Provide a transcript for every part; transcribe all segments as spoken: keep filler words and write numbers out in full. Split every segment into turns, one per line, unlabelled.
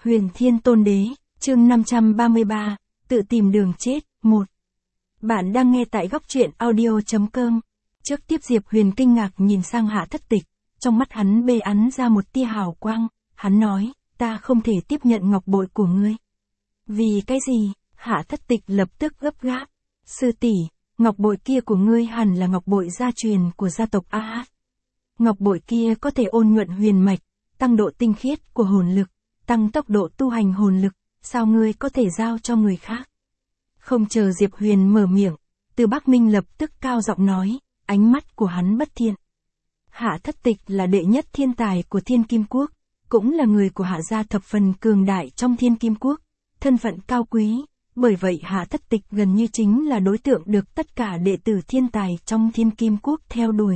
Huyền Thiên Tôn Đế, chương năm trăm ba mươi ba, tự tìm đường chết, một. Bạn đang nghe tại góc truyện audio chấm com. Trước tiếp Diệp Huyền kinh ngạc nhìn sang Hạ Thất Tịch, trong mắt hắn bê ắn ra một tia hào quang, hắn nói, ta không thể tiếp nhận ngọc bội của ngươi. Vì cái gì? Hạ Thất Tịch lập tức gấp gáp. Sư tỷ, ngọc bội kia của ngươi hẳn là ngọc bội gia truyền của gia tộc A Hát. Ngọc bội kia có thể ôn nhuận huyền mạch, tăng độ tinh khiết của hồn lực, tăng tốc độ tu hành hồn lực, sao ngươi có thể giao cho người khác? Không chờ Diệp Huyền mở miệng, Từ Bắc Minh lập tức cao giọng nói, ánh mắt của hắn bất thiện. Hạ Thất Tịch là đệ nhất thiên tài của Thiên Kim Quốc, cũng là người của Hạ gia thập phần cường đại trong Thiên Kim Quốc, thân phận cao quý, bởi vậy Hạ Thất Tịch gần như chính là đối tượng được tất cả đệ tử thiên tài trong Thiên Kim Quốc theo đuổi.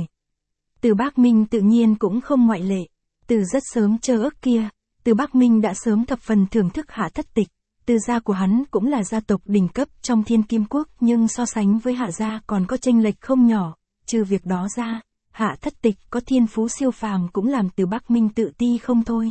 Từ Bắc Minh tự nhiên cũng không ngoại lệ, từ rất sớm chờ ước kia, Từ Bắc Minh đã sớm thập phần thưởng thức Hạ Thất Tịch. Từ gia của hắn cũng là gia tộc đỉnh cấp trong Thiên Kim Quốc, nhưng so sánh với Hạ gia còn có chênh lệch không nhỏ, trừ việc đó ra, Hạ Thất Tịch có thiên phú siêu phàm cũng làm Từ Bắc Minh tự ti không thôi.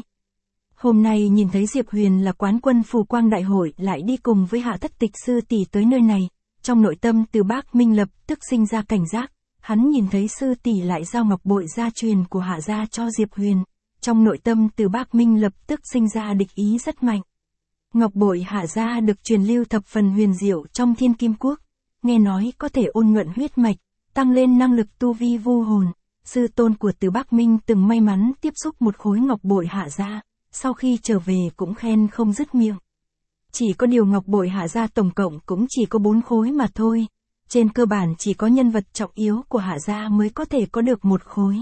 Hôm nay nhìn thấy Diệp Huyền là quán quân phù quang đại hội lại đi cùng với Hạ Thất Tịch sư tỷ tới nơi này, trong nội tâm Từ Bắc Minh lập tức sinh ra cảnh giác, hắn nhìn thấy sư tỷ lại giao ngọc bội gia truyền của Hạ gia cho Diệp Huyền, trong nội tâm Từ Bắc Minh lập tức sinh ra địch ý rất mạnh. Ngọc bội Hạ gia được truyền lưu thập phần huyền diệu trong Thiên Kim Quốc, nghe nói có thể ôn nhuận huyết mạch, tăng lên năng lực tu vi vu hồn. Sư tôn của Từ Bắc Minh từng may mắn tiếp xúc một khối ngọc bội Hạ gia, sau khi trở về cũng khen không dứt miệng. Chỉ có điều ngọc bội Hạ gia tổng cộng cũng chỉ có bốn khối mà thôi, trên cơ bản chỉ có nhân vật trọng yếu của Hạ gia mới có thể có được một khối.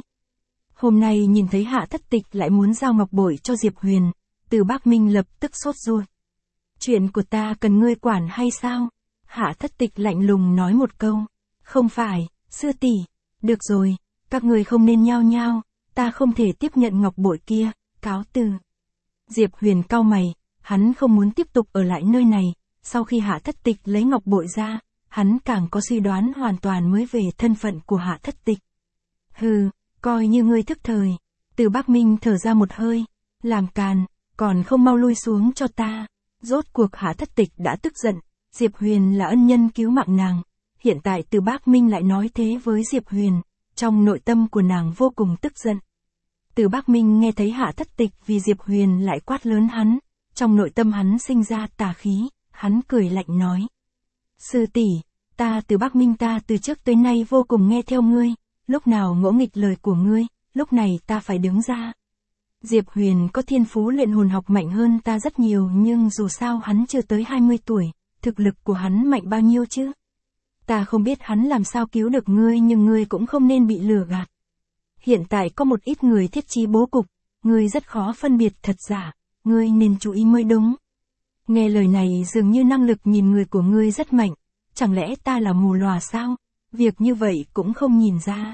Hôm nay nhìn thấy Hạ Thất Tịch lại muốn giao ngọc bội cho Diệp Huyền, Từ Bắc Minh lập tức sốt ruột. Chuyện của ta cần ngươi quản hay sao? Hạ Thất Tịch lạnh lùng nói một câu. Không phải, sư tỷ, được rồi, các người không nên nhao nhao, ta không thể tiếp nhận ngọc bội kia, cáo từ. Diệp Huyền cau mày, hắn không muốn tiếp tục ở lại nơi này, sau khi Hạ Thất Tịch lấy ngọc bội ra, hắn càng có suy đoán hoàn toàn mới về thân phận của Hạ Thất Tịch. Hừ, coi như ngươi thức thời. Từ Bắc Minh thở ra một hơi, làm càn, còn không mau lui xuống cho ta. Rốt cuộc Hạ Thất Tịch đã tức giận, Diệp Huyền là ân nhân cứu mạng nàng, hiện tại Từ Bắc Minh lại nói thế với Diệp Huyền, trong nội tâm của nàng vô cùng tức giận. Từ Bắc Minh nghe thấy Hạ Thất Tịch vì Diệp Huyền lại quát lớn hắn, trong nội tâm hắn sinh ra tà khí, hắn cười lạnh nói. Sư tỷ, ta Từ Bắc Minh ta từ trước tới nay vô cùng nghe theo ngươi, lúc nào ngỗ nghịch lời của ngươi, lúc này ta phải đứng ra. Diệp Huyền có thiên phú luyện hồn học mạnh hơn ta rất nhiều, nhưng dù sao hắn chưa tới hai mươi tuổi, thực lực của hắn mạnh bao nhiêu chứ? Ta không biết hắn làm sao cứu được ngươi, nhưng ngươi cũng không nên bị lừa gạt. Hiện tại có một ít người thiết trí bố cục, ngươi rất khó phân biệt thật giả, ngươi nên chú ý mới đúng. Nghe lời này dường như năng lực nhìn người của ngươi rất mạnh, chẳng lẽ ta là mù lòa sao? Việc như vậy cũng không nhìn ra.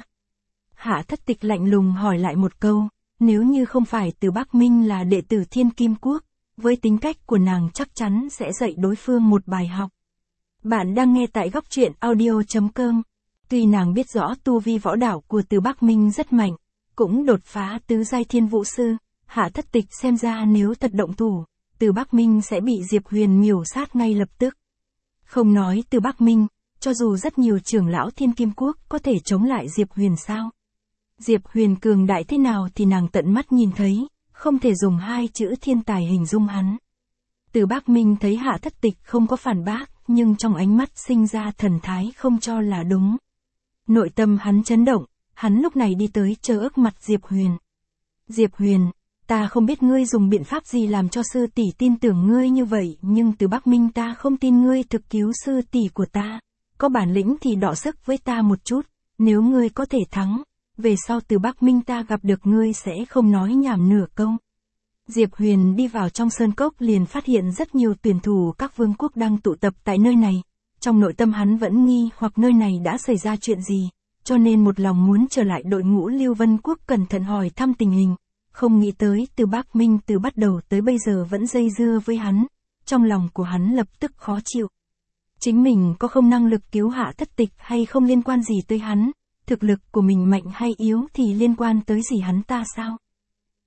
Hạ Thất Tịch lạnh lùng hỏi lại một câu. Nếu như không phải Từ Bắc Minh là đệ tử Thiên Kim Quốc, với tính cách của nàng chắc chắn sẽ dạy đối phương một bài học. Bạn đang nghe tại góc truyện audio chấm com. Tuy nàng biết rõ tu vi võ đạo của Từ Bắc Minh rất mạnh, cũng đột phá tứ giai thiên vũ sư, Hạ Thất Tịch xem ra nếu thật động thủ, Từ Bắc Minh sẽ bị Diệp Huyền miểu sát ngay lập tức. Không nói Từ Bắc Minh, cho dù rất nhiều trưởng lão Thiên Kim Quốc có thể chống lại Diệp Huyền sao? Diệp Huyền cường đại thế nào thì nàng tận mắt nhìn thấy, không thể dùng hai chữ thiên tài hình dung hắn. Từ Bắc Minh thấy Hạ Thất Tịch không có phản bác, nhưng trong ánh mắt sinh ra thần thái không cho là đúng. Nội tâm hắn chấn động, hắn lúc này đi tới trơ ức mặt Diệp Huyền. Diệp Huyền, ta không biết ngươi dùng biện pháp gì làm cho sư tỷ tin tưởng ngươi như vậy, nhưng Từ Bắc Minh ta không tin ngươi thực cứu sư tỷ của ta. Có bản lĩnh thì đọ sức với ta một chút, nếu ngươi có thể thắng. Về sau Từ Bắc Minh ta gặp được ngươi sẽ không nói nhảm nửa câu. Diệp Huyền đi vào trong sơn cốc liền phát hiện rất nhiều tuyển thủ các vương quốc đang tụ tập tại nơi này. Trong nội tâm hắn vẫn nghi hoặc nơi này đã xảy ra chuyện gì, cho nên một lòng muốn trở lại đội ngũ Lưu Vân Quốc cẩn thận hỏi thăm tình hình. Không nghĩ tới Từ Bắc Minh từ bắt đầu tới bây giờ vẫn dây dưa với hắn, trong lòng của hắn lập tức khó chịu. Chính mình có không năng lực cứu Hạ Thất Tịch hay không liên quan gì tới hắn. Thực lực của mình mạnh hay yếu thì liên quan tới gì hắn ta sao?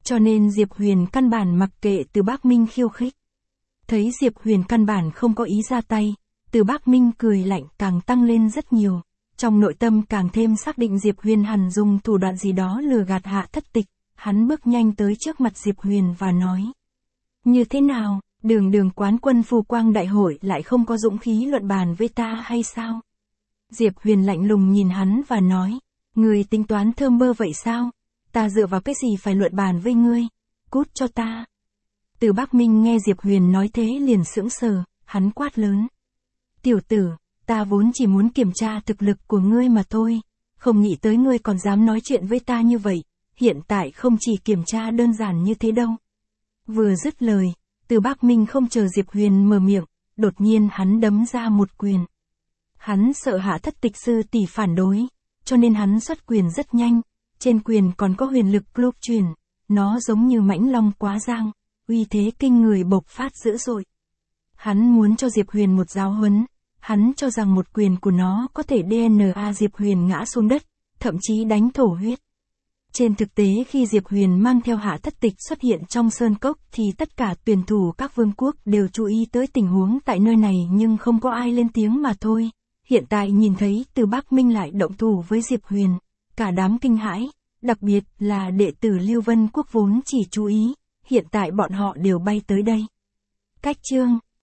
Cho nên Diệp Huyền căn bản mặc kệ Từ Bác Minh khiêu khích. Thấy Diệp Huyền căn bản không có ý ra tay, Từ Bác Minh cười lạnh càng tăng lên rất nhiều. Trong nội tâm càng thêm xác định Diệp Huyền hẳn dùng thủ đoạn gì đó lừa gạt Hạ Thất Tịch, hắn bước nhanh tới trước mặt Diệp Huyền và nói. Như thế nào, đường đường quán quân phù quang đại hội lại không có dũng khí luận bàn với ta hay sao? Diệp Huyền lạnh lùng nhìn hắn và nói, ngươi tính toán thơm mơ vậy sao? Ta dựa vào cái gì phải luận bàn với ngươi? Cút cho ta. Từ Bác Minh nghe Diệp Huyền nói thế liền sững sờ, hắn quát lớn. Tiểu tử, ta vốn chỉ muốn kiểm tra thực lực của ngươi mà thôi, không nghĩ tới ngươi còn dám nói chuyện với ta như vậy, hiện tại không chỉ kiểm tra đơn giản như thế đâu. Vừa dứt lời, Từ Bác Minh không chờ Diệp Huyền mở miệng, đột nhiên hắn đấm ra một quyền. Hắn sợ Hạ Thất Tịch sư tỷ phản đối, cho nên hắn xuất quyền rất nhanh, trên quyền còn có huyền lực club truyền, nó giống như mãnh long quá giang, uy thế kinh người bộc phát dữ dội. Hắn muốn cho Diệp Huyền một giáo huấn, hắn cho rằng một quyền của nó có thể đê en a Diệp Huyền ngã xuống đất, thậm chí đánh thổ huyết. Trên thực tế khi Diệp Huyền mang theo Hạ Thất Tịch xuất hiện trong sơn cốc thì tất cả tuyển thủ các vương quốc đều chú ý tới tình huống tại nơi này nhưng không có ai lên tiếng mà thôi. Hiện tại nhìn thấy Từ Bác Minh lại động thủ với Diệp Huyền, cả đám kinh hãi, đặc biệt là đệ tử Lưu Vân Quốc vốn chỉ chú ý, hiện tại bọn họ đều bay tới đây. Cách chương